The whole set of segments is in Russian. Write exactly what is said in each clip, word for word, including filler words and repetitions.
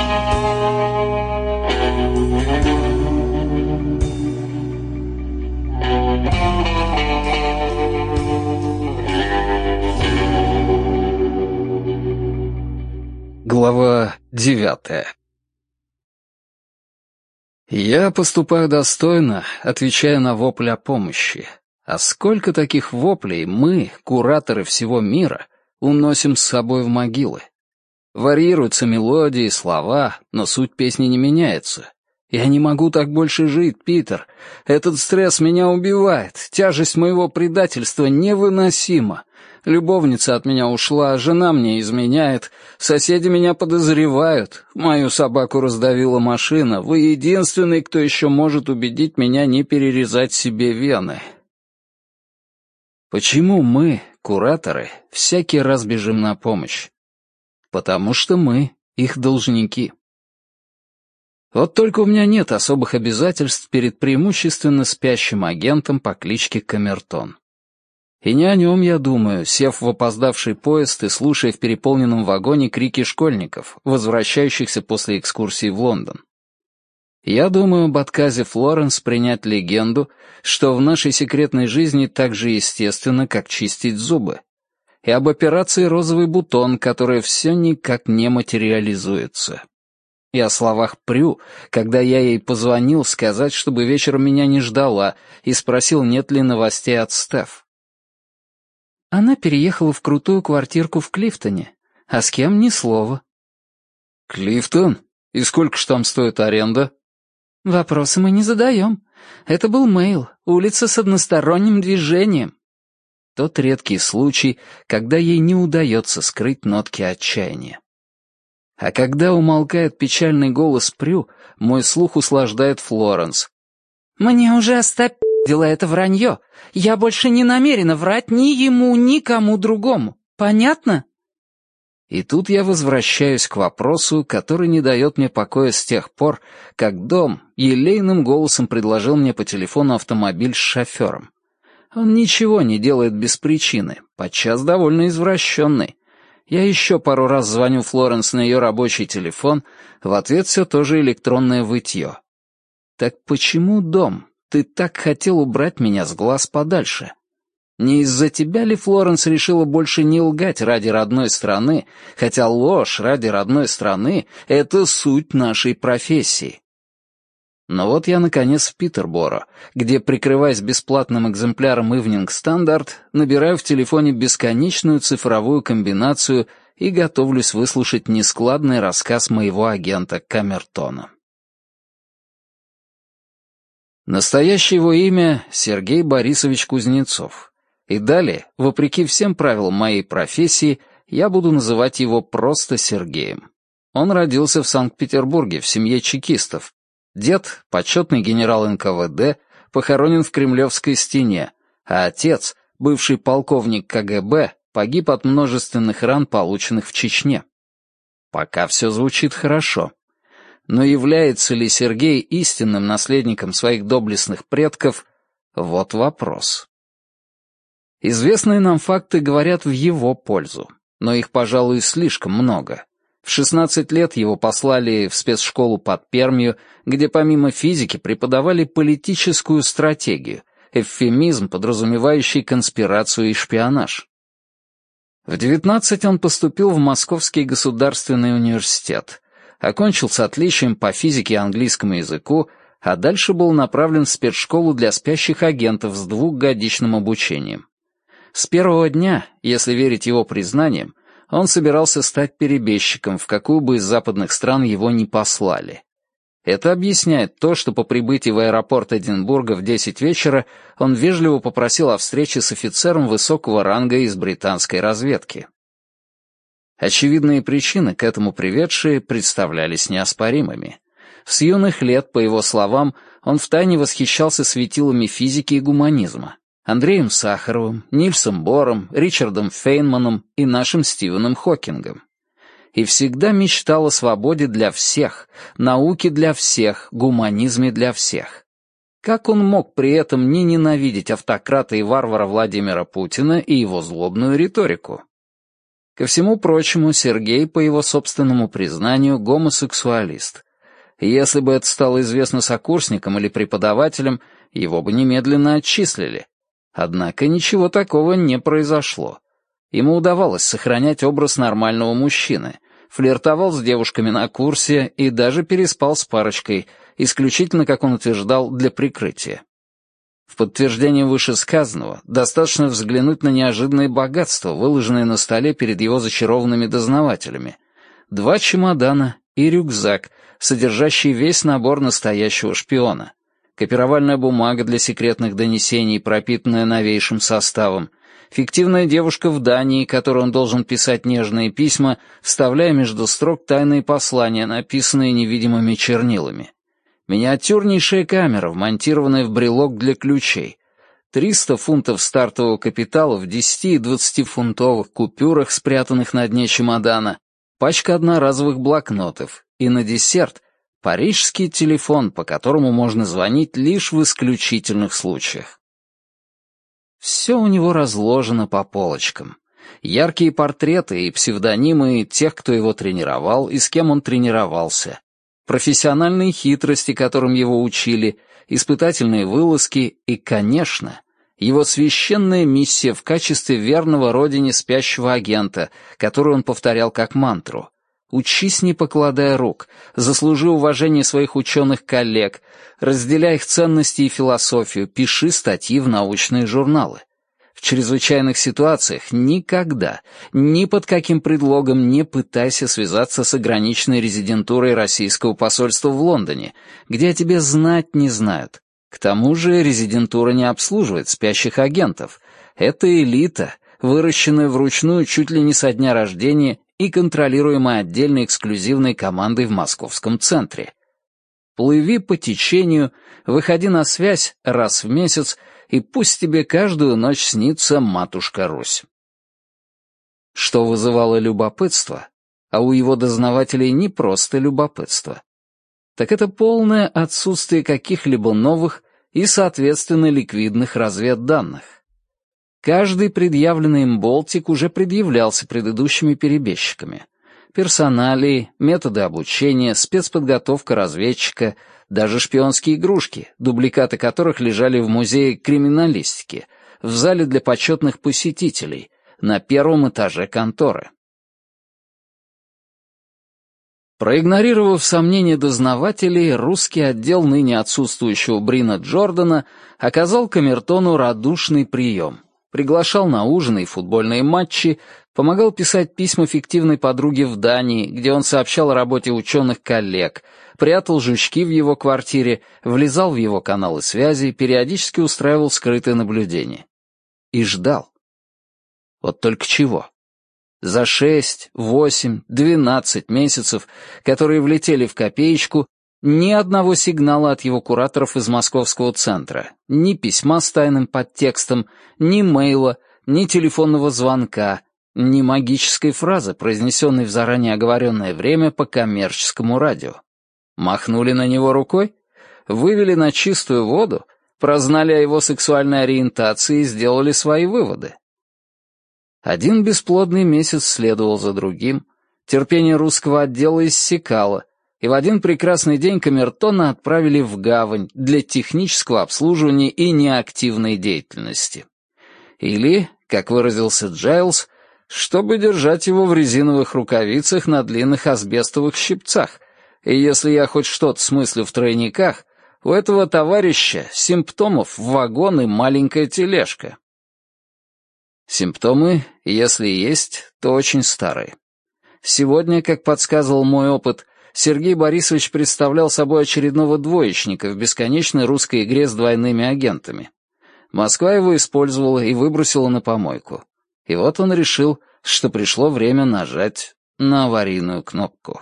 Глава девятая. Я поступаю достойно, отвечая на вопль о помощи. А сколько таких воплей мы, кураторы всего мира, уносим с собой в могилы? Варьируются мелодии, слова, но суть песни не меняется. Я не могу так больше жить, Питер. Этот стресс меня убивает. Тяжесть моего предательства невыносима. Любовница от меня ушла, жена мне изменяет, соседи меня подозревают, мою собаку раздавила машина, вы единственный, кто еще может убедить меня не перерезать себе вены. Почему мы, кураторы, всякий раз бежим на помощь? Потому что мы их должники. Вот только у меня нет особых обязательств перед преимущественно спящим агентом по кличке Камертон. И не о нем я думаю, сев в опоздавший поезд и слушая в переполненном вагоне крики школьников, возвращающихся после экскурсии в Лондон. Я думаю об отказе Флоренс принять легенду, что в нашей секретной жизни так же естественно, как чистить зубы, и об операции «Розовый бутон», которая все никак не материализуется. И о словах Прю, когда я ей позвонил сказать, чтобы вечером меня не ждала, и спросил, нет ли новостей от Стеф. Она переехала в крутую квартирку в Клифтоне, а с кем ни слова. Клифтон? И сколько ж там стоит аренда? Вопросы мы не задаем. Это был Мейл, улица с односторонним движением. Тот редкий случай, когда ей не удается скрыть нотки отчаяния. А когда умолкает печальный голос Прю, мой слух услаждает Флоренс. «Мне уже остопи***ло это вранье. Я больше не намерена врать ни ему, ни кому другому. Понятно?» И тут я возвращаюсь к вопросу, который не дает мне покоя с тех пор, как Дом елейным голосом предложил мне по телефону автомобиль с шофером. Он ничего не делает без причины, подчас довольно извращенный. Я еще пару раз звоню Флоренс на ее рабочий телефон, в ответ все то же электронное вытье. Так почему, Дом, ты так хотел убрать меня с глаз подальше? Не из-за тебя ли Флоренс решила больше не лгать ради родной страны, хотя ложь ради родной страны — это суть нашей профессии? Но вот я, наконец, в Питерборо, где, прикрываясь бесплатным экземпляром Evening Standard, набираю в телефоне бесконечную цифровую комбинацию и готовлюсь выслушать нескладный рассказ моего агента Камертона. Настоящее его имя — Сергей Борисович Кузнецов. И далее, вопреки всем правилам моей профессии, я буду называть его просто Сергеем. Он родился в Санкт-Петербурге в семье чекистов. Дед, почетный генерал эн ка вэ дэ, похоронен в Кремлевской стене, а отец, бывший полковник ка гэ бэ, погиб от множественных ран, полученных в Чечне. Пока все звучит хорошо. Но является ли Сергей истинным наследником своих доблестных предков? Вот вопрос. Известные нам факты говорят в его пользу, но их, пожалуй, слишком много. В шестнадцать лет его послали в спецшколу под Пермью, где помимо физики преподавали политическую стратегию, эвфемизм, подразумевающий конспирацию и шпионаж. В девятнадцать он поступил в Московский государственный университет, окончил с отличием по физике и английскому языку, а дальше был направлен в спецшколу для спящих агентов с двухгодичным обучением. С первого дня, если верить его признаниям, он собирался стать перебежчиком, в какую бы из западных стран его ни послали. Это объясняет то, что по прибытии в аэропорт Эдинбурга в десять вечера он вежливо попросил о встрече с офицером высокого ранга из британской разведки. Очевидные причины, к этому приведшие, представлялись неоспоримыми. С юных лет, по его словам, он втайне восхищался светилами физики и гуманизма. Андреем Сахаровым, Нильсом Бором, Ричардом Фейнманом и нашим Стивеном Хокингом. И всегда мечтал о свободе для всех, науке для всех, гуманизме для всех. Как он мог при этом не ненавидеть автократа и варвара Владимира Путина и его злобную риторику? Ко всему прочему, Сергей, по его собственному признанию, гомосексуалист. И если бы это стало известно сокурсникам или преподавателям, его бы немедленно отчислили. Однако ничего такого не произошло. Ему удавалось сохранять образ нормального мужчины, флиртовал с девушками на курсе и даже переспал с парочкой, исключительно, как он утверждал, для прикрытия. В подтверждение вышесказанного достаточно взглянуть на неожиданное богатство, выложенное на столе перед его зачарованными дознавателями. Два чемодана и рюкзак, содержащий весь набор настоящего шпиона. Копировальная бумага для секретных донесений, пропитанная новейшим составом. Фиктивная девушка в Дании, которой он должен писать нежные письма, вставляя между строк тайные послания, написанные невидимыми чернилами. Миниатюрнейшая камера, вмонтированная в брелок для ключей. триста фунтов стартового капитала в десяти- и двадцатифунтовых купюрах, спрятанных на дне чемодана, пачка одноразовых блокнотов и на десерт парижский телефон, по которому можно звонить лишь в исключительных случаях. Все у него разложено по полочкам. Яркие портреты и псевдонимы тех, кто его тренировал и с кем он тренировался. Профессиональные хитрости, которым его учили, испытательные вылазки и, конечно, его священная миссия в качестве верного родине спящего агента, которую он повторял как мантру. «Учись, не покладая рук, заслужи уважение своих ученых-коллег, разделяй их ценности и философию, пиши статьи в научные журналы». В чрезвычайных ситуациях никогда, ни под каким предлогом не пытайся связаться с ограниченной резидентурой российского посольства в Лондоне, где о тебе знать не знают. К тому же резидентура не обслуживает спящих агентов. Это элита, выращенная вручную чуть ли не со дня рождения и контролируемая отдельной эксклюзивной командой в московском центре. Плыви по течению, выходи на связь раз в месяц, и пусть тебе каждую ночь снится матушка Русь. Что вызывало любопытство, а у его дознавателей не просто любопытство, так это полное отсутствие каких-либо новых и, соответственно, ликвидных разведданных. Каждый предъявленный им болтик уже предъявлялся предыдущими перебежчиками. Персоналии, методы обучения, спецподготовка разведчика, даже шпионские игрушки, дубликаты которых лежали в музее криминалистики, в зале для почетных посетителей, на первом этаже конторы. Проигнорировав сомнения дознавателей, русский отдел ныне отсутствующего Брина Джордана оказал камертону радушный прием. Приглашал на ужины и футбольные матчи, помогал писать письма фиктивной подруге в Дании, где он сообщал о работе ученых-коллег, прятал жучки в его квартире, влезал в его каналы связи, периодически устраивал скрытое наблюдение. И ждал. Вот только чего? За шесть, восемь, двенадцать месяцев, которые влетели в копеечку, ни одного сигнала от его кураторов из московского центра, ни письма с тайным подтекстом, ни мейла, ни телефонного звонка, ни магической фразы, произнесенной в заранее оговоренное время по коммерческому радио. Махнули на него рукой? Вывели на чистую воду? Прознали о его сексуальной ориентации и сделали свои выводы? Один бесплодный месяц следовал за другим, терпение русского отдела иссякало, и в один прекрасный день камертона отправили в гавань для технического обслуживания и неактивной деятельности. Или, как выразился Джайлз, чтобы держать его в резиновых рукавицах на длинных асбестовых щипцах, и если я хоть что-то смыслю в тройниках, у этого товарища симптомов вагон и маленькая тележка. Симптомы, если есть, то очень старые. Сегодня, как подсказывал мой опыт, Сергей Борисович представлял собой очередного двоечника в бесконечной русской игре с двойными агентами. Москва его использовала и выбросила на помойку. И вот он решил, что пришло время нажать на аварийную кнопку.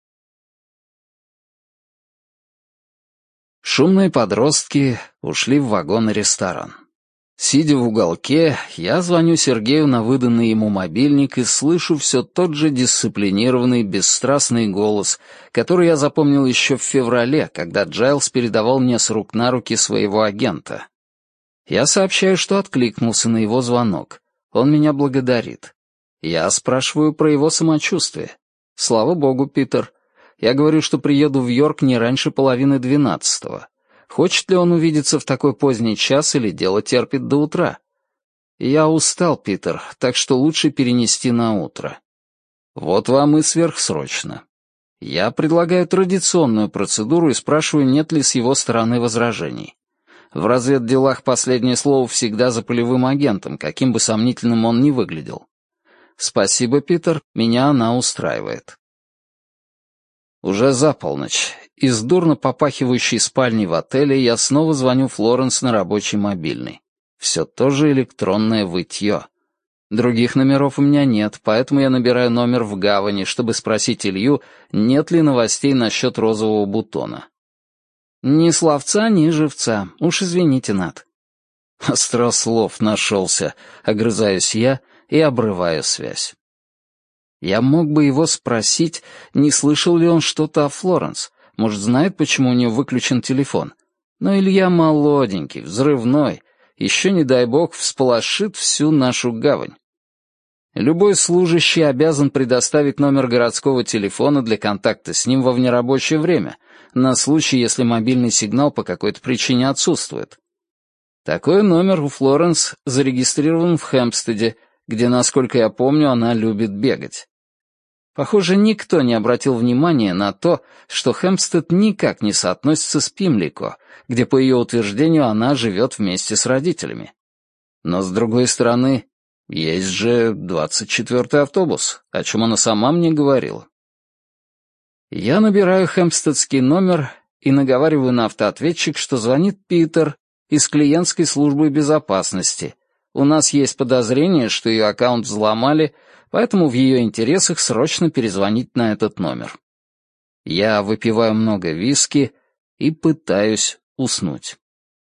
Шумные подростки ушли в вагон-ресторан. Сидя в уголке, я звоню Сергею на выданный ему мобильник и слышу все тот же дисциплинированный, бесстрастный голос, который я запомнил еще в феврале, когда Джайлз передавал мне с рук на руки своего агента. Я сообщаю, что откликнулся на его звонок. Он меня благодарит. Я спрашиваю про его самочувствие. Слава богу, Питер. Я говорю, что приеду в Йорк не раньше половины двенадцатого. Хочет ли он увидеться в такой поздний час или дело терпит до утра? Я устал, Питер, так что лучше перенести на утро. Вот вам и сверхсрочно. Я предлагаю традиционную процедуру и спрашиваю, нет ли с его стороны возражений. В разведделах последнее слово всегда за полевым агентом, каким бы сомнительным он ни выглядел. Спасибо, Питер, меня она устраивает. Уже за полночь. Из дурно попахивающей спальни в отеле я снова звоню Флоренс на рабочий мобильный. Все то же электронное вытье. Других номеров у меня нет, поэтому я набираю номер в гавани, чтобы спросить Илью, нет ли новостей насчет розового бутона. Ни словца, ни живца. Уж извините, Нат. Острослов нашелся, огрызаюсь я и обрываю связь. Я мог бы его спросить, не слышал ли он что-то о Флоренс. Может, знает, почему у нее выключен телефон. Но Илья молоденький, взрывной. Еще, не дай бог, всполошит всю нашу гавань. Любой служащий обязан предоставить номер городского телефона для контакта с ним во внерабочее время, на случай, если мобильный сигнал по какой-то причине отсутствует. Такой номер у Флоренс зарегистрирован в Хэмпстеде, где, насколько я помню, она любит бегать. Похоже, никто не обратил внимания на то, что Хэмпстед никак не соотносится с Пимлико, где, по ее утверждению, она живет вместе с родителями. Но, с другой стороны, есть же двадцать четвёртый автобус, о чем она сама мне говорила. Я набираю хэмпстедский номер и наговариваю на автоответчик, что звонит Питер из клиентской службы безопасности. У нас есть подозрение, что ее аккаунт взломали, поэтому в ее интересах срочно перезвонить на этот номер. Я выпиваю много виски и пытаюсь уснуть.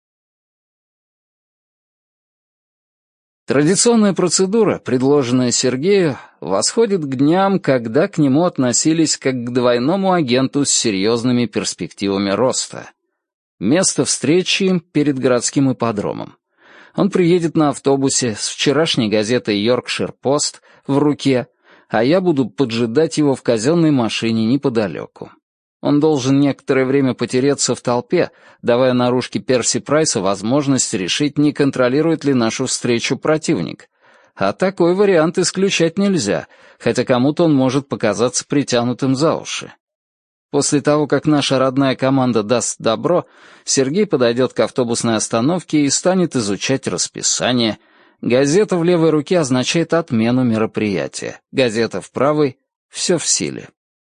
Традиционная процедура, предложенная Сергею, восходит к дням, когда к нему относились как к двойному агенту с серьезными перспективами роста. Место встречи перед городским ипподромом. Он приедет на автобусе с вчерашней газетой «Йоркшир-Пост» в руке, а я буду поджидать его в казенной машине неподалеку. Он должен некоторое время потереться в толпе, давая наружке Перси Прайса возможность решить, не контролирует ли нашу встречу противник. А такой вариант исключать нельзя, хотя кому-то он может показаться притянутым за уши. После того, как наша родная команда даст добро, Сергей подойдет к автобусной остановке и станет изучать расписание. Газета в левой руке означает отмену мероприятия, газета в правой — все в силе.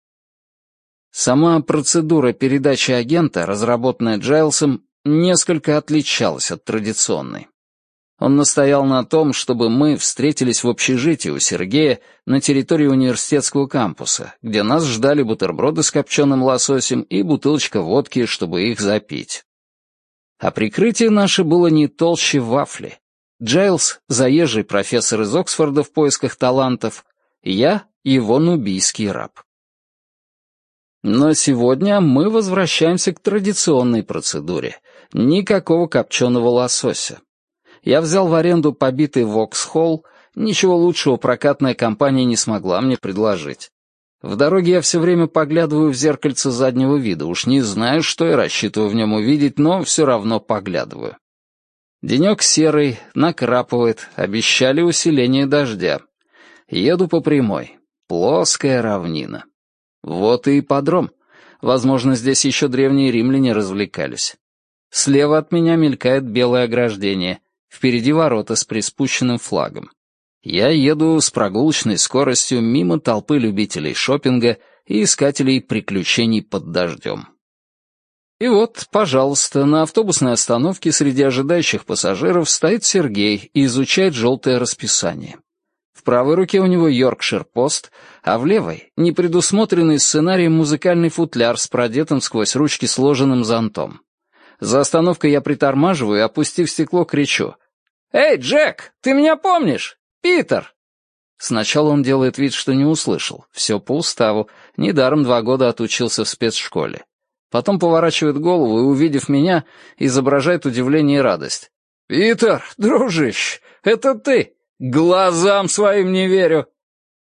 Сама процедура передачи агента, разработанная Джайлсом, несколько отличалась от традиционной. Он настоял на том, чтобы мы встретились в общежитии у Сергея на территории университетского кампуса, где нас ждали бутерброды с копченым лососем и бутылочка водки, чтобы их запить. А прикрытие наше было не толще вафли. Джайлс — заезжий профессор из Оксфорда в поисках талантов, я — его нубийский раб. Но сегодня мы возвращаемся к традиционной процедуре. Никакого копченого лосося. Я взял в аренду побитый Воксхолл, ничего лучшего прокатная компания не смогла мне предложить. В дороге я все время поглядываю в зеркальце заднего вида, уж не знаю, что я рассчитываю в нем увидеть, но все равно поглядываю. Денек серый, накрапывает, обещали усиление дождя. Еду по прямой, плоская равнина. Вот и ипподром. Возможно, здесь еще древние римляне развлекались. Слева от меня мелькает белое ограждение, впереди ворота с приспущенным флагом. Я еду с прогулочной скоростью мимо толпы любителей шопинга и искателей приключений под дождем. И вот, пожалуйста, на автобусной остановке среди ожидающих пассажиров стоит Сергей и изучает желтое расписание. В правой руке у него «Йоркшир-Пост», а в левой — непредусмотренный сценарием музыкальный футляр с продетым сквозь ручки сложенным зонтом. За остановкой я притормаживаю и, опустив стекло, кричу: «Эй, Джек, ты меня помнишь? Питер!» Сначала он делает вид, что не услышал. Все по уставу. Недаром два года отучился в спецшколе. Потом поворачивает голову и, увидев меня, изображает удивление и радость. «Питер, дружище, это ты! Глазам своим не верю!»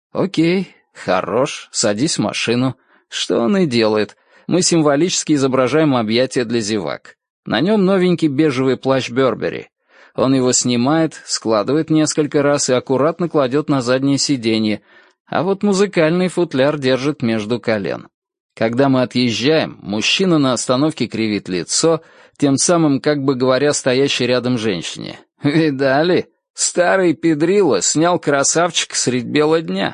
Окей, хорош, садись в машину. Что он и делает. Мы символически изображаем объятия для зевак. На нем новенький бежевый плащ Бербери. Он его снимает, складывает несколько раз и аккуратно кладет на заднее сиденье, а вот музыкальный футляр держит между колен. Когда мы отъезжаем, мужчина на остановке кривит лицо, тем самым как бы говоря стоящей рядом женщине. «Видали? Старый педрило снял красавчика средь бела дня».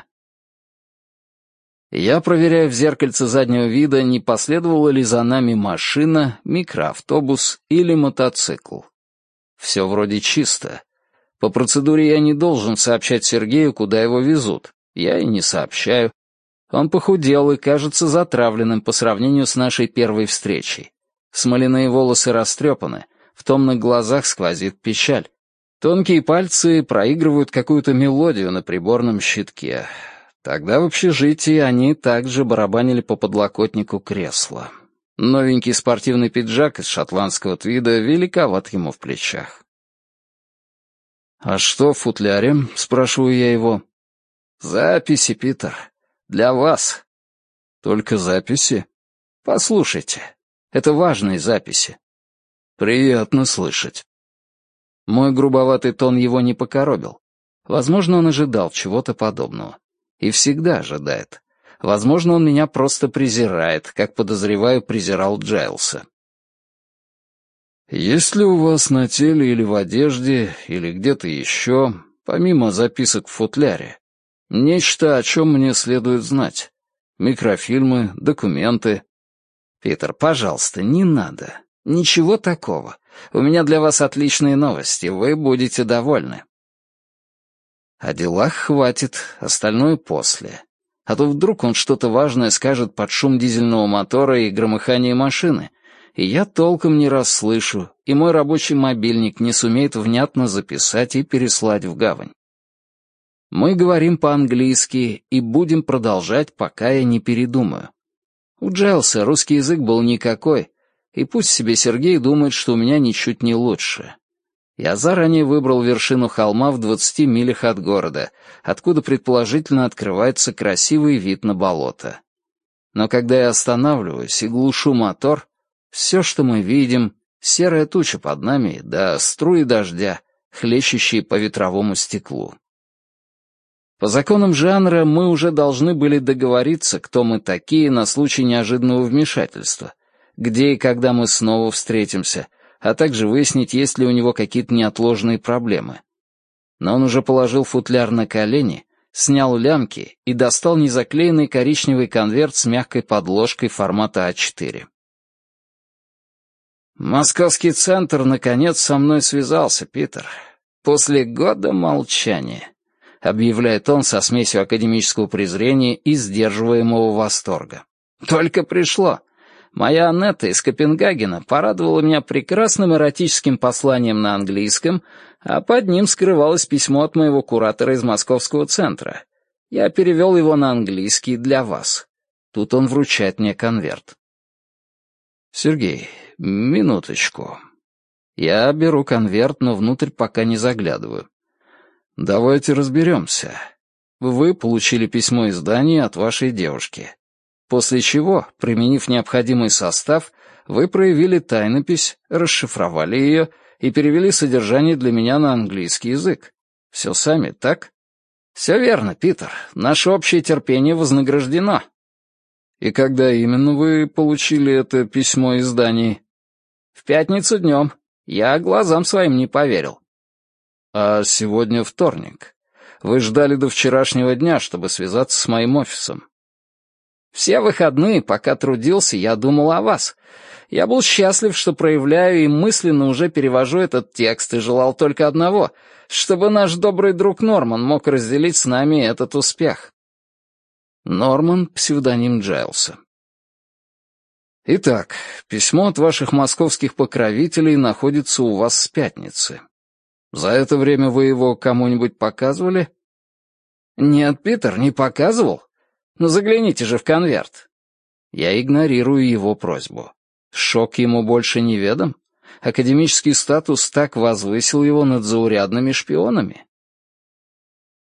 Я проверяю в зеркальце заднего вида, не последовала ли за нами машина, микроавтобус или мотоцикл. Все вроде чисто. По процедуре я не должен сообщать Сергею, куда его везут. Я и не сообщаю. Он похудел и кажется затравленным по сравнению с нашей первой встречей. Смоляные волосы растрепаны, в томных глазах сквозит печаль. Тонкие пальцы проигрывают какую-то мелодию на приборном щитке. Тогда в общежитии они также барабанили по подлокотнику кресла. Новенький спортивный пиджак из шотландского твида великоват ему в плечах. «А что в футляре?» — спрашиваю я его. «Записи, Питер. Для вас». «Только записи?» «Послушайте. Это важные записи». «Приятно слышать». Мой грубоватый тон его не покоробил. Возможно, он ожидал чего-то подобного. И всегда ожидает. Возможно, он меня просто презирает, как, подозреваю, презирал Джайлса. «Есть ли у вас на теле или в одежде, или где-то еще, помимо записок в футляре, нечто, о чем мне следует знать? Микрофильмы, документы?» «Питер, пожалуйста, не надо. Ничего такого. У меня для вас отличные новости, вы будете довольны». О делах хватит, остальное после. А то вдруг он что-то важное скажет под шум дизельного мотора и громыхание машины, и я толком не расслышу, и мой рабочий мобильник не сумеет внятно записать и переслать в гавань. Мы говорим по-английски и будем продолжать, пока я не передумаю. У Джайлса русский язык был никакой, и пусть себе Сергей думает, что у меня ничуть не лучше. Я заранее выбрал вершину холма в двадцати милях от города, откуда предположительно открывается красивый вид на болото. Но когда я останавливаюсь и глушу мотор, все, что мы видим, серая туча под нами, да струи дождя, хлещущие по ветровому стеклу. По законам жанра мы уже должны были договориться, кто мы такие на случай неожиданного вмешательства, где и когда мы снова встретимся, а также выяснить, есть ли у него какие-то неотложные проблемы. Но он уже положил футляр на колени, снял лямки и достал незаклеенный коричневый конверт с мягкой подложкой формата а четыре. «Московский центр, наконец, со мной связался, Питер. После года молчания», — объявляет он со смесью академического презрения и сдерживаемого восторга. «Только пришло. Моя Аннетта из Копенгагена порадовала меня прекрасным эротическим посланием на английском, а под ним скрывалось письмо от моего куратора из Московского центра. Я перевел его на английский для вас. Тут он вручает мне конверт. «Сергей, минуточку». Я беру конверт, но внутрь пока не заглядываю. «Давайте разберемся. Вы получили письмо издания от вашей девушки. После чего, применив необходимый состав, вы проявили тайнопись, расшифровали ее и перевели содержание для меня на английский язык. Все сами, так?» «Все верно, Питер. Наше общее терпение вознаграждено». «И когда именно вы получили это письмо издании?» «В пятницу днем. Я глазам своим не поверил». «А сегодня вторник. Вы ждали до вчерашнего дня, чтобы связаться с моим офисом». «Все выходные, пока трудился, я думал о вас. Я был счастлив, что проявляю и мысленно уже перевожу этот текст и желал только одного — чтобы наш добрый друг Норман мог разделить с нами этот успех». Норман — псевдоним Джайлса. «Итак, письмо от ваших московских покровителей находится у вас с пятницы. За это время вы его кому-нибудь показывали?» «Нет, Питер, не показывал. Но загляните же в конверт». Я игнорирую его просьбу. Шок ему больше неведом? Академический статус так возвысил его над заурядными шпионами?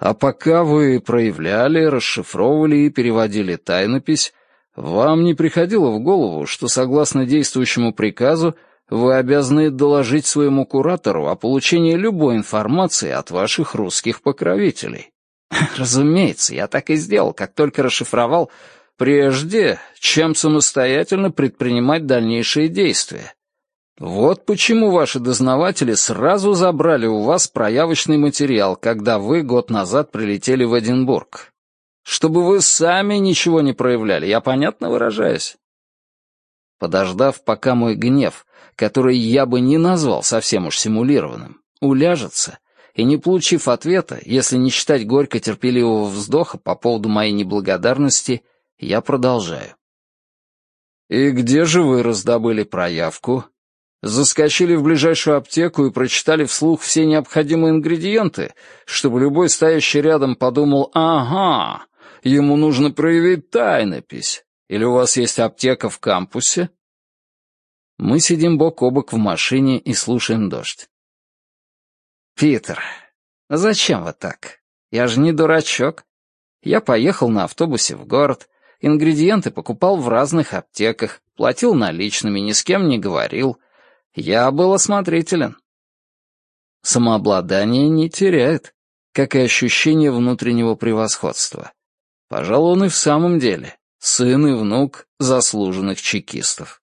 А пока вы проявляли, расшифровывали и переводили тайнопись, вам не приходило в голову, что, согласно действующему приказу, вы обязаны доложить своему куратору о получении любой информации от ваших русских покровителей? Разумеется, я так и сделал, как только расшифровал, прежде чем самостоятельно предпринимать дальнейшие действия. Вот почему ваши дознаватели сразу забрали у вас проявочный материал, когда вы год назад прилетели в Эдинбург. Чтобы вы сами ничего не проявляли, я понятно выражаюсь? Подождав, пока мой гнев, который я бы не назвал совсем уж симулированным, уляжется, и не получив ответа, если не считать горько-терпеливого вздоха по поводу моей неблагодарности, я продолжаю. «И где же вы раздобыли проявку? Заскочили в ближайшую аптеку и прочитали вслух все необходимые ингредиенты, чтобы любой стоящий рядом подумал: ага, ему нужно проявить тайнопись. Или у вас есть аптека в кампусе?» Мы сидим бок о бок в машине и слушаем дождь. «Питер, зачем вы так? Я же не дурачок. Я поехал на автобусе в город, ингредиенты покупал в разных аптеках, платил наличными, ни с кем не говорил. Я был осмотрителен». Самообладание не теряет, как и ощущение внутреннего превосходства. Пожалуй, он и в самом деле сын и внук заслуженных чекистов.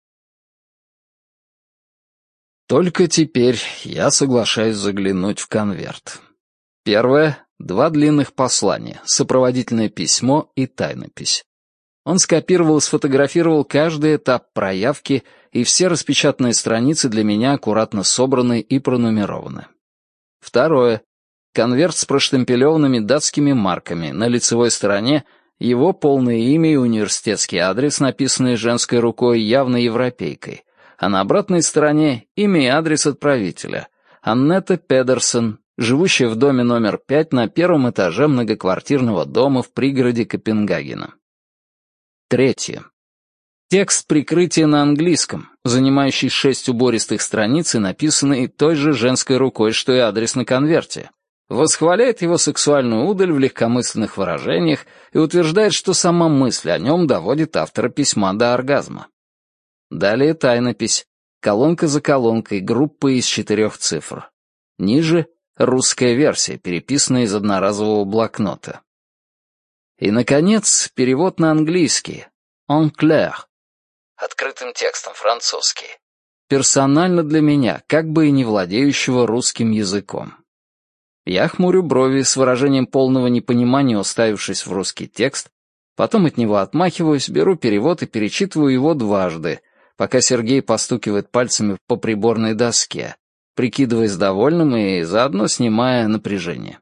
Только теперь я соглашаюсь заглянуть в конверт. Первое — два длинных послания, сопроводительное письмо и тайнопись. Он скопировал и сфотографировал каждый этап проявки, и все распечатанные страницы для меня аккуратно собраны и пронумерованы. Второе — конверт с проштемпелеванными датскими марками, на лицевой стороне его полное имя и университетский адрес, написанные женской рукой, явно европейкой, а на обратной стороне имя и адрес отправителя — Аннетта Педерсон, живущая в доме номер пять на первом этаже многоквартирного дома в пригороде Копенгагена. Третье. Текст прикрытия на английском, занимающий шесть убористых страниц и написанный той же женской рукой, что и адрес на конверте. Восхваляет его сексуальную удаль в легкомысленных выражениях и утверждает, что сама мысль о нем доводит автора письма до оргазма. Далее тайнопись, колонка за колонкой, группа из четырех цифр. Ниже — русская версия, переписанная из одноразового блокнота. И, наконец, перевод на английский. En clair. Открытым текстом французский. Персонально для меня, как бы и не владеющего русским языком. Я хмурю брови с выражением полного непонимания, уставившись в русский текст, потом от него отмахиваюсь, беру перевод и перечитываю его дважды, пока Сергей постукивает пальцами по приборной доске, прикидываясь довольным и заодно снимая напряжение.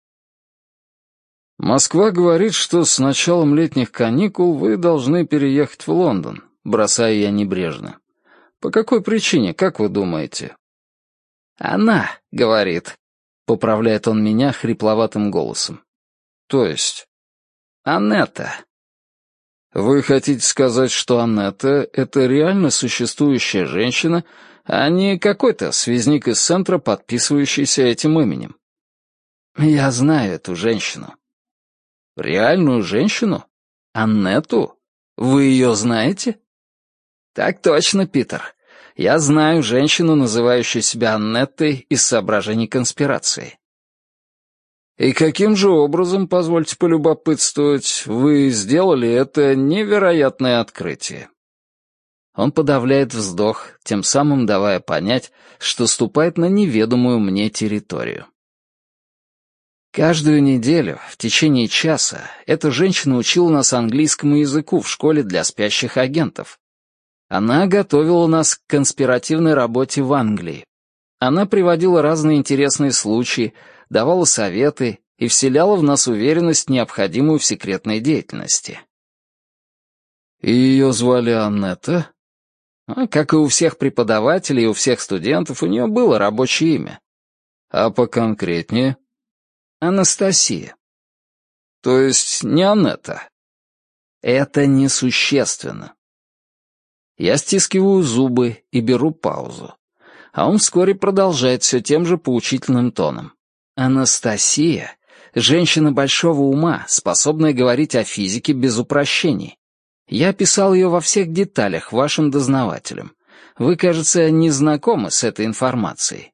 «Москва говорит, что с началом летних каникул вы должны переехать в Лондон», бросаю я небрежно. «По какой причине, как вы думаете?» «Она говорит», — поправляет он меня хрипловатым голосом. «То есть?» «Аннетта». «Вы хотите сказать, что Аннетта — это реально существующая женщина, а не какой-то связник из центра, подписывающийся этим именем?» «Я знаю эту женщину». «Реальную женщину? Аннетту? Вы ее знаете?» «Так точно, Питер. Я знаю женщину, называющую себя Аннеттой из соображений конспирации». «И каким же образом, позвольте полюбопытствовать, вы сделали это невероятное открытие?» Он подавляет вздох, тем самым давая понять, что ступает на неведомую мне территорию. Каждую неделю, в течение часа, эта женщина учила нас английскому языку в школе для спящих агентов. Она готовила нас к конспиративной работе в Англии. Она приводила разные интересные случаи, давала советы и вселяла в нас уверенность, необходимую в секретной деятельности. И ее звали Аннетта? А, как и у всех преподавателей и у всех студентов, у нее было рабочее имя. А поконкретнее? Анастасия. То есть не Аннетта. Это несущественно. Я стискиваю зубы и беру паузу. А он вскоре продолжает все тем же поучительным тоном. Анастасия Женщина большого ума, способная говорить о физике без упрощений. Я описал ее во всех деталях вашим дознавателям. Вы, кажется, не знакомы с этой информацией».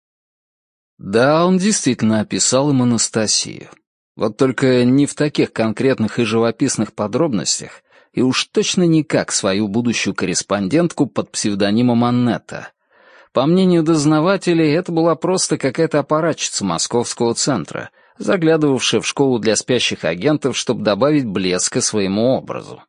Да, он действительно описал им Анастасию. Вот только не в таких конкретных и живописных подробностях, и уж точно не как свою будущую корреспондентку под псевдонимом Аннета. По мнению дознавателей, это была просто какая-то аппаратчица московского центра, заглядывавшая в школу для спящих агентов, чтобы добавить блеска своему образу.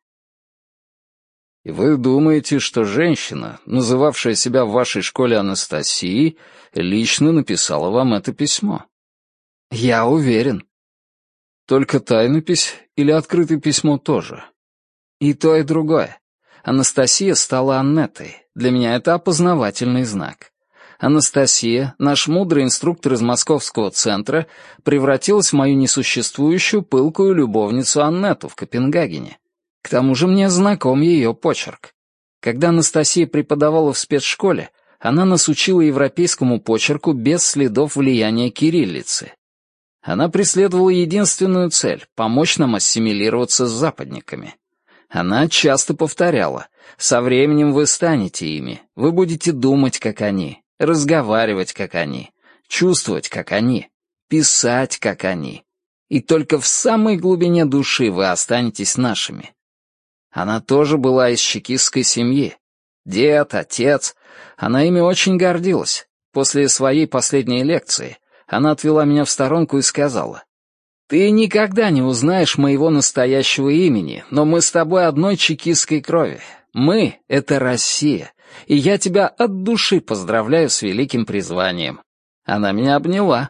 И вы думаете, что женщина, называвшая себя в вашей школе Анастасией, лично написала вам это письмо? Я уверен. Только тайнопись или открытое письмо тоже? И то, и другое. Анастасия стала Аннетой. Для меня это опознавательный знак. Анастасия, наш мудрый инструктор из московского центра, превратилась в мою несуществующую пылкую любовницу Аннету в Копенгагене. К тому же мне знаком ее почерк. Когда Анастасия преподавала в спецшколе, она нас учила европейскому почерку без следов влияния кириллицы. Она преследовала единственную цель — помочь нам ассимилироваться с западниками. Она часто повторяла: «Со временем вы станете ими, вы будете думать, как они, разговаривать, как они, чувствовать, как они, писать, как они, и только в самой глубине души вы останетесь нашими». Она тоже была из чекистской семьи. Дед, отец. Она ими очень гордилась. После своей последней лекции она отвела меня в сторонку и сказала: «Ты никогда не узнаешь моего настоящего имени, но мы с тобой одной чекистской крови. Мы — это Россия, и я тебя от души поздравляю с великим призванием». Она меня обняла.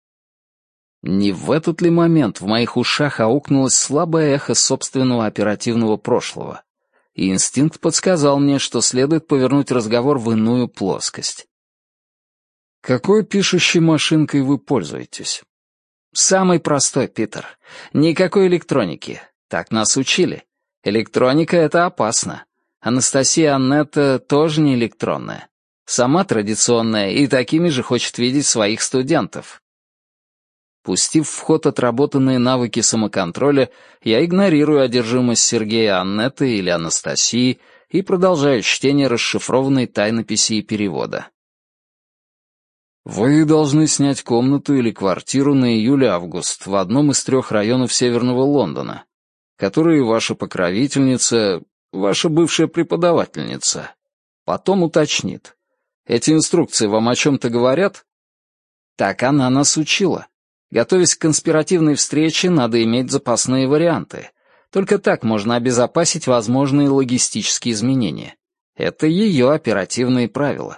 Не в этот ли момент в моих ушах аукнулось слабое эхо собственного оперативного прошлого, и инстинкт подсказал мне, что следует повернуть разговор в иную плоскость. «Какой пишущей машинкой вы пользуетесь?» «Самый простой, Питер. Никакой электроники. Так нас учили. Электроника — это опасно. Анастасия Аннета тоже не электронная. Сама традиционная и такими же хочет видеть своих студентов». Пустив в ход отработанные навыки самоконтроля, я игнорирую одержимость Сергея Аннеты или Анастасии и продолжаю чтение расшифрованной тайнописи и перевода. Вы должны снять комнату или квартиру на июль-август в одном из трех районов Северного Лондона, которые ваша покровительница, ваша бывшая преподавательница, потом уточнит. Эти инструкции вам о чем-то говорят? Так она нас учила. Готовясь к конспиративной встрече, надо иметь запасные варианты. Только так можно обезопасить возможные логистические изменения. Это ее оперативные правила.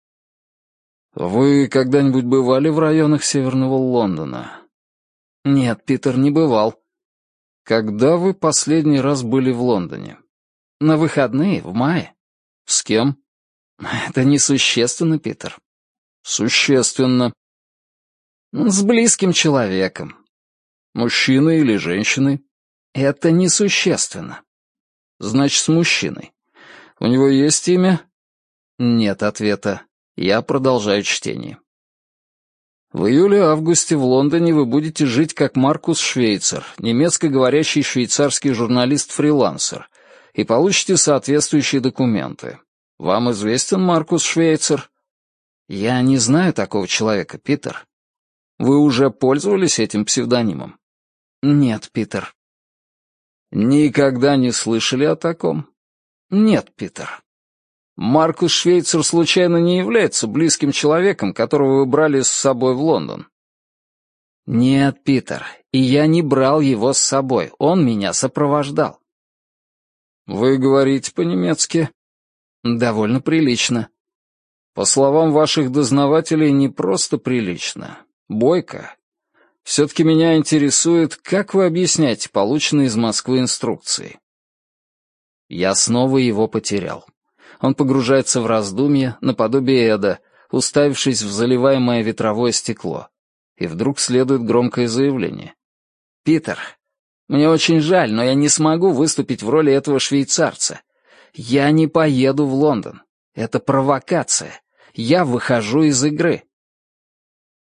Вы когда-нибудь бывали в районах Северного Лондона? Нет, Питер, не бывал. Когда вы последний раз были в Лондоне? На выходные, в мае. С кем? Это несущественно, Питер. Существенно. С близким человеком. Мужчиной или женщиной? Это несущественно. Значит, с мужчиной. У него есть имя? Нет ответа. Я продолжаю чтение. В июле-августе в Лондоне вы будете жить как Маркус Швейцер, немецко-говорящий швейцарский журналист-фрилансер, и получите соответствующие документы. Вам известен Маркус Швейцер? Я не знаю такого человека, Питер. Вы уже пользовались этим псевдонимом? Нет, Питер. Никогда не слышали о таком? Нет, Питер. Маркус Швейцер случайно не является близким человеком, которого вы брали с собой в Лондон? Нет, Питер, и я не брал его с собой, он меня сопровождал. Вы говорите по-немецки? Довольно прилично. По словам ваших дознавателей, не просто прилично. Бойко. Все-таки меня интересует, как вы объясняете полученные из Москвы инструкции. Я снова его потерял. Он погружается в раздумья, наподобие Эда, уставившись в заливаемое ветровое стекло. И вдруг следует громкое заявление. «Питер, мне очень жаль, но я не смогу выступить в роли этого швейцарца. Я не поеду в Лондон. Это провокация. Я выхожу из игры».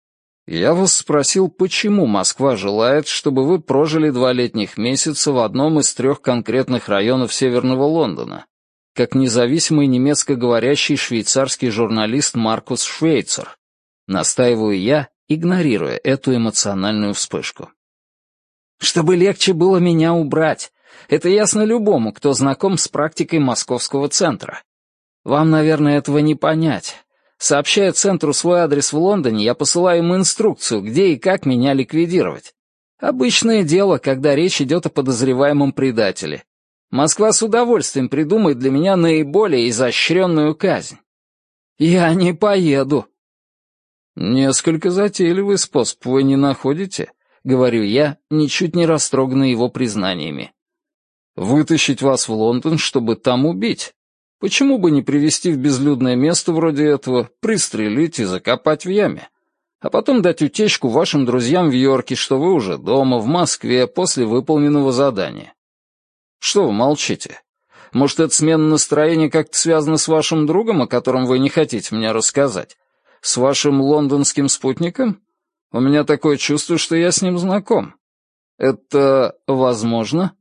Я вас спросил, почему Москва желает, чтобы вы прожили два летних месяца в одном из трех конкретных районов Северного Лондона, как независимый немецкоговорящий швейцарский журналист Маркус Швейцер. Настаиваю я, игнорируя эту эмоциональную вспышку. Чтобы легче было меня убрать. Это ясно любому, кто знаком с практикой московского центра. Вам, наверное, этого не понять. Сообщая центру свой адрес в Лондоне, я посылаю им инструкцию, где и как меня ликвидировать. Обычное дело, когда речь идет о подозреваемом предателе. Москва с удовольствием придумает для меня наиболее изощренную казнь. Я не поеду. Несколько затейливый способ вы не находите, говорю я, ничуть не растроганный его признаниями. Вытащить вас в Лондон, чтобы там убить. Почему бы не привезти в безлюдное место вроде этого, пристрелить и закопать в яме? А потом дать утечку вашим друзьям в Йорке, что вы уже дома, в Москве, после выполненного задания. Что вы молчите? Может, эта смена настроения как-то связана с вашим другом, о котором вы не хотите мне рассказать? С вашим лондонским спутником? У меня такое чувство, что я с ним знаком. Это возможно?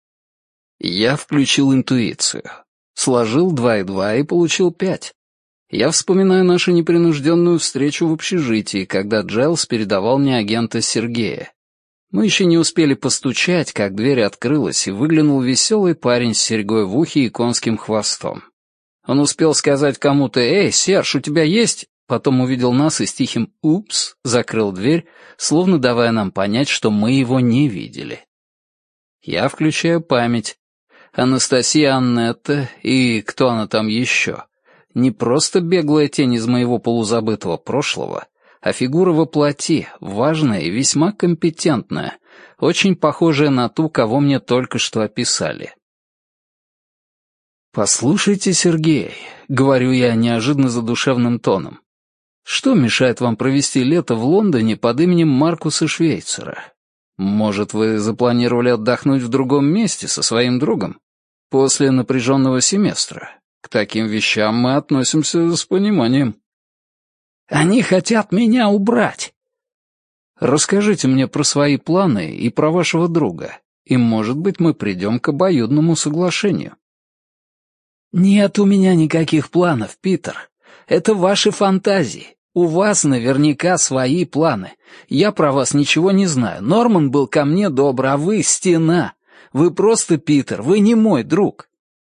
Я включил интуицию. Сложил два и два и получил пять. Я вспоминаю нашу непринужденную встречу в общежитии, когда Джайлс передавал мне агента Сергея. Мы еще не успели постучать, как дверь открылась, и выглянул веселый парень с серьгой в ухе и конским хвостом. Он успел сказать кому-то «Эй, Серж, у тебя есть?» Потом увидел нас и с тихим «Упс» закрыл дверь, словно давая нам понять, что мы его не видели. Я включаю память. Анастасия Аннетта и кто она там еще? Не просто беглая тень из моего полузабытого прошлого, а фигура во плоти, важная и весьма компетентная, очень похожая на ту, кого мне только что описали. «Послушайте, Сергей», — говорю я неожиданно задушевным тоном, «что мешает вам провести лето в Лондоне под именем Маркуса Швейцера? Может, вы запланировали отдохнуть в другом месте со своим другом? После напряженного семестра. К таким вещам мы относимся с пониманием». «Они хотят меня убрать!» «Расскажите мне про свои планы и про вашего друга, и, может быть, мы придем к обоюдному соглашению». «Нет у меня никаких планов, Питер. Это ваши фантазии. У вас наверняка свои планы. Я про вас ничего не знаю. Норман был ко мне добр, а вы — стена. Вы просто Питер, вы не мой друг».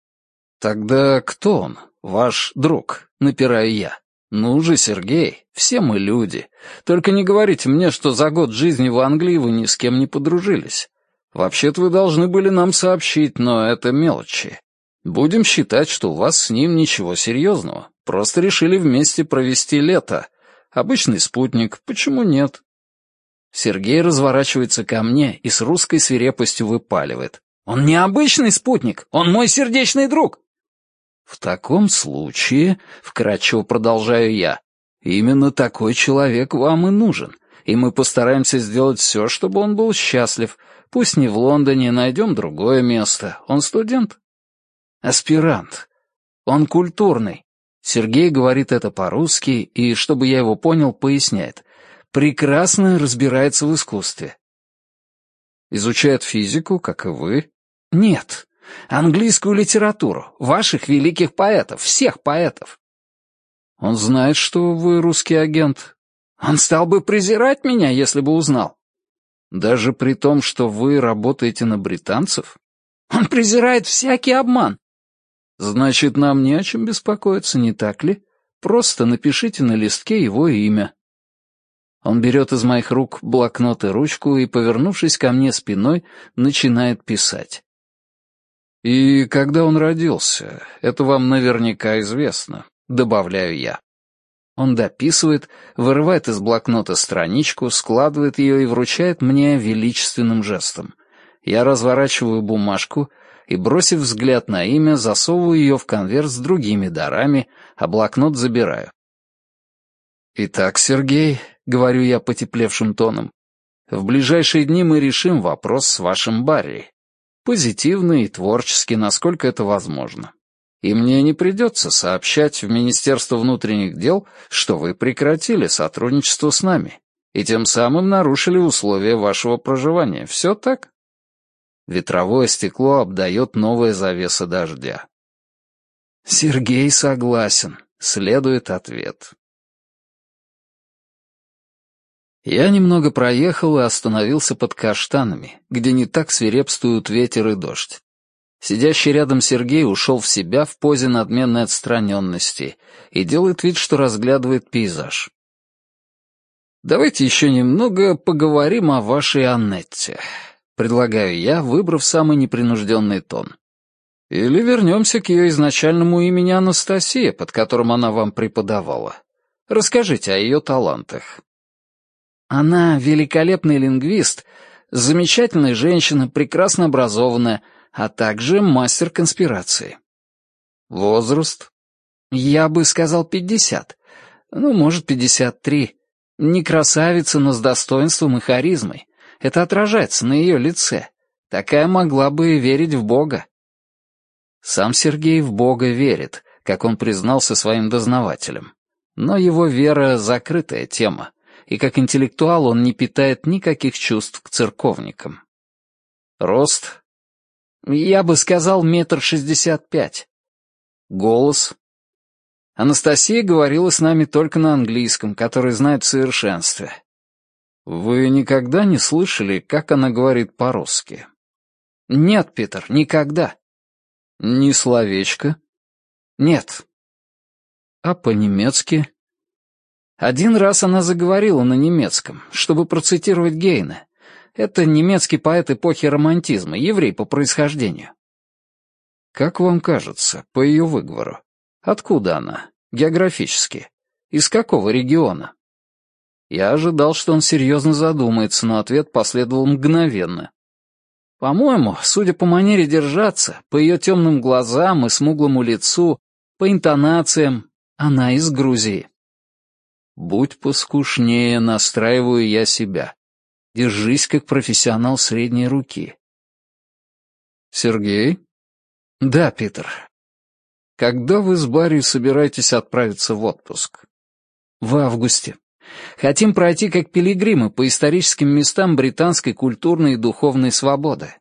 «Тогда кто он, ваш друг?» — напираю я. «Ну же, Сергей, все мы люди. Только не говорите мне, что за год жизни в Англии вы ни с кем не подружились. Вообще-то вы должны были нам сообщить, но это мелочи. Будем считать, что у вас с ним ничего серьезного. Просто решили вместе провести лето. Обычный спутник, почему нет?» Сергей разворачивается ко мне и с русской свирепостью выпаливает. «Он не обычный спутник, он мой сердечный друг!» «В таком случае, — вкратчиво продолжаю я, — именно такой человек вам и нужен, и мы постараемся сделать все, чтобы он был счастлив. Пусть не в Лондоне, найдем другое место. Он студент?» «Аспирант. Он культурный». Сергей говорит это по-русски, и, чтобы я его понял, поясняет. «Прекрасно разбирается в искусстве». «Изучает физику, как и вы?» «Нет. Английскую литературу, ваших великих поэтов, всех поэтов». «Он знает, что вы русский агент?» «Он стал бы презирать меня, если бы узнал». «Даже при том, что вы работаете на британцев?» «Он презирает всякий обман». «Значит, нам не о чем беспокоиться, не так ли? Просто напишите на листке его имя». Он берет из моих рук блокнот и ручку и, повернувшись ко мне спиной, начинает писать. «И когда он родился, это вам наверняка известно», — добавляю я. Он дописывает, вырывает из блокнота страничку, складывает ее и вручает мне величественным жестом. Я разворачиваю бумажку и, бросив взгляд на имя, засовываю ее в конверт с другими дарами, а блокнот забираю. «Итак, Сергей», — говорю я потеплевшим тоном, — «в ближайшие дни мы решим вопрос с вашим Барри. Позитивно и творчески, насколько это возможно. И мне не придется сообщать в Министерство внутренних дел, что вы прекратили сотрудничество с нами. и тем самым нарушили условия вашего проживания. Все так? Ветровое стекло обдает новая завеса дождя. Сергей согласен. Следует ответ. Я немного проехал и остановился под каштанами, где не так свирепствуют ветер и дождь. Сидящий рядом Сергей ушел в себя в позе надменной отстраненности и делает вид, что разглядывает пейзаж. «Давайте еще немного поговорим о вашей Аннетте», — предлагаю я, выбрав самый непринужденный тон. «Или вернемся к ее изначальному имени Анастасия, под которым она вам преподавала. Расскажите о ее талантах». «Она великолепный лингвист, замечательная женщина, прекрасно образованная, а также мастер конспирации». «Возраст?» «Я бы сказал пятьдесят. Ну, может, пятьдесят три. Не красавица, но с достоинством и харизмой. Это отражается на ее лице. Такая могла бы верить в Бога». Сам Сергей в Бога верит, как он признался своим дознавателям. Но его вера — закрытая тема, и как интеллектуал он не питает никаких чувств к церковникам. Рост? Я бы сказал метр шестьдесят пять. Голос? Анастасия говорила с нами только на английском, который знает в совершенстве. Вы никогда не слышали, как она говорит по-русски? Нет, Питер, никогда. Ни словечко? Нет. А по-немецки? Один раз она заговорила на немецком, чтобы процитировать Гейне. Это немецкий поэт эпохи романтизма, еврей по происхождению. Как вам кажется, по ее выговору, откуда она, географически? Из какого региона? Я ожидал, что он серьезно задумается, но ответ последовал мгновенно. По-моему, судя по манере держаться, по ее темным глазам и смуглому лицу, по интонациям, она из Грузии. Будь поскушнее, настраиваю я себя. Держись как профессионал средней руки. Сергей? Да, Питер. Когда вы с Барри собираетесь отправиться в отпуск? В августе. Хотим пройти как пилигримы по историческим местам британской культурной и духовной свободы.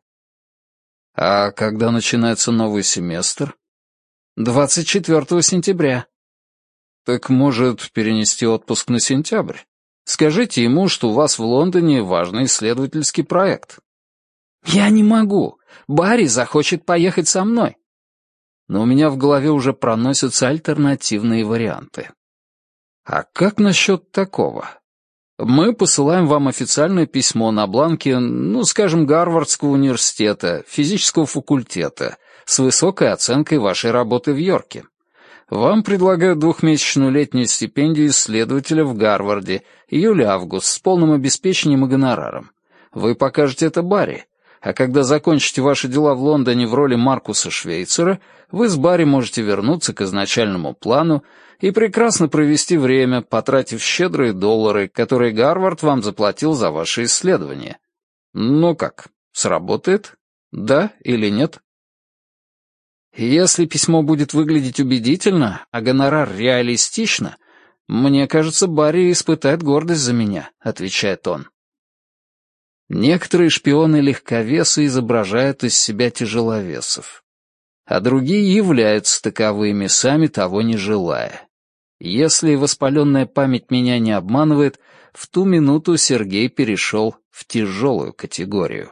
А когда начинается новый семестр? двадцать четвёртого сентября. Так может перенести отпуск на сентябрь? Скажите ему, что у вас в Лондоне важный исследовательский проект. Я не могу. Барри захочет поехать со мной. Но у меня в голове уже проносятся альтернативные варианты. А как насчет такого? Мы посылаем вам официальное письмо на бланке, ну, скажем, Гарвардского университета, физического факультета, с высокой оценкой вашей работы в Йорке. Вам предлагают двухмесячную летнюю стипендию исследователя в Гарварде, июль-август, с полным обеспечением и гонораром. Вы покажете это Барри, а когда закончите ваши дела в Лондоне в роли Маркуса Швейцера, вы с Барри можете вернуться к изначальному плану и прекрасно провести время, потратив щедрые доллары, которые Гарвард вам заплатил за ваши исследования. Ну как, сработает? Да или нет? Если письмо будет выглядеть убедительно, а гонорар реалистично, мне кажется, Барри испытает гордость за меня, отвечает он. Некоторые шпионы-легковесы изображают из себя тяжеловесов, а другие являются таковыми, сами того не желая. Если воспаленная память меня не обманывает, в ту минуту Сергей перешел в тяжелую категорию.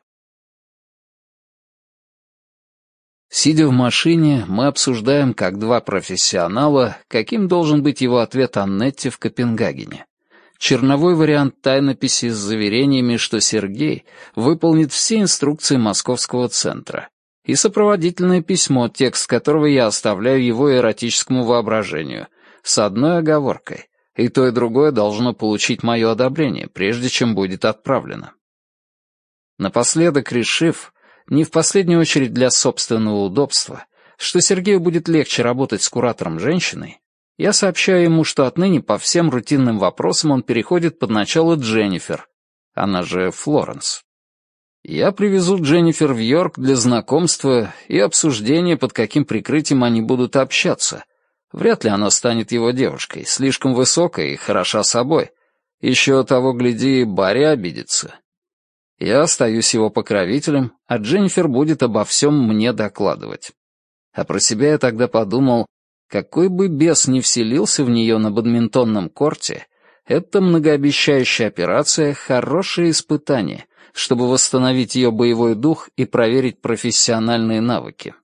Сидя в машине, мы обсуждаем, как два профессионала, каким должен быть его ответ Аннетте в Копенгагене. Черновой вариант тайнописи с заверениями, что Сергей выполнит все инструкции московского центра, и сопроводительное письмо, текст которого я оставляю его эротическому воображению, с одной оговоркой. И то, и другое должно получить мое одобрение, прежде чем будет отправлено. Напоследок решив, не в последнюю очередь для собственного удобства, что Сергею будет легче работать с куратором-женщиной, я сообщаю ему, что отныне по всем рутинным вопросам он переходит под начало Дженнифер, она же Флоренс. Я привезу Дженнифер в Йорк для знакомства и обсуждения, под каким прикрытием они будут общаться. Вряд ли она станет его девушкой, слишком высокой и хороша собой. Еще того, гляди, Барри обидится. Я остаюсь его покровителем, а Дженнифер будет обо всем мне докладывать. А про себя я тогда подумал, какой бы бес ни вселился в нее на бадминтонном корте, эта многообещающая операция — хорошее испытание, чтобы восстановить ее боевой дух и проверить профессиональные навыки.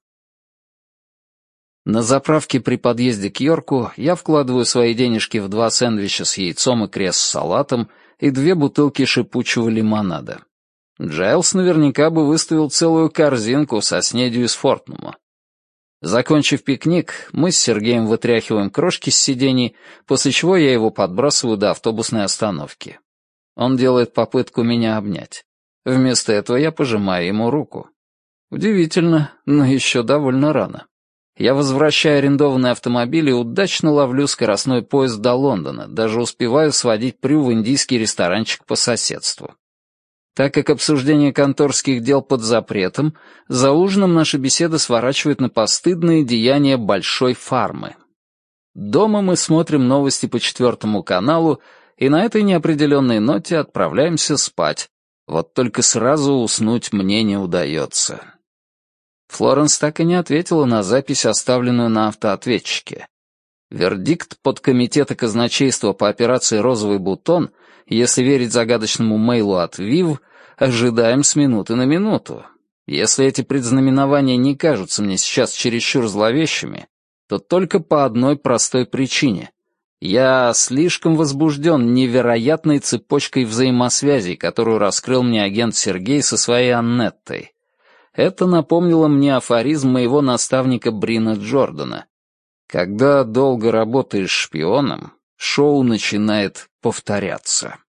На заправке при подъезде к Йорку я вкладываю свои денежки в два сэндвича с яйцом и крест с салатом и две бутылки шипучего лимонада. Джайлс наверняка бы выставил целую корзинку со снедью из Фортнума. Закончив пикник, мы с Сергеем вытряхиваем крошки с сидений, после чего я его подбрасываю до автобусной остановки. Он делает попытку меня обнять. Вместо этого я пожимаю ему руку. Удивительно, но еще довольно рано. Я возвращаю арендованный автомобиль и удачно ловлю скоростной поезд до Лондона, даже успеваю сводить Прю в индийский ресторанчик по соседству. Так как обсуждение конторских дел под запретом, за ужином наша беседа сворачивает на постыдные деяния большой фармы. Дома мы смотрим новости по четвертому каналу и на этой неопределенной ноте отправляемся спать. Вот только сразу уснуть мне не удается. Флоренс так и не ответила на запись, оставленную на автоответчике. Вердикт подкомитета казначейства по операции «Розовый бутон», если верить загадочному мейлу от Вив, ожидаем с минуты на минуту. Если эти предзнаменования не кажутся мне сейчас чересчур зловещими, то только по одной простой причине. Я слишком возбужден невероятной цепочкой взаимосвязей, которую раскрыл мне агент Сергей со своей Аннеттой. Это напомнило мне афоризм моего наставника Брина Джордана. Когда долго работаешь шпионом, шоу начинает повторяться.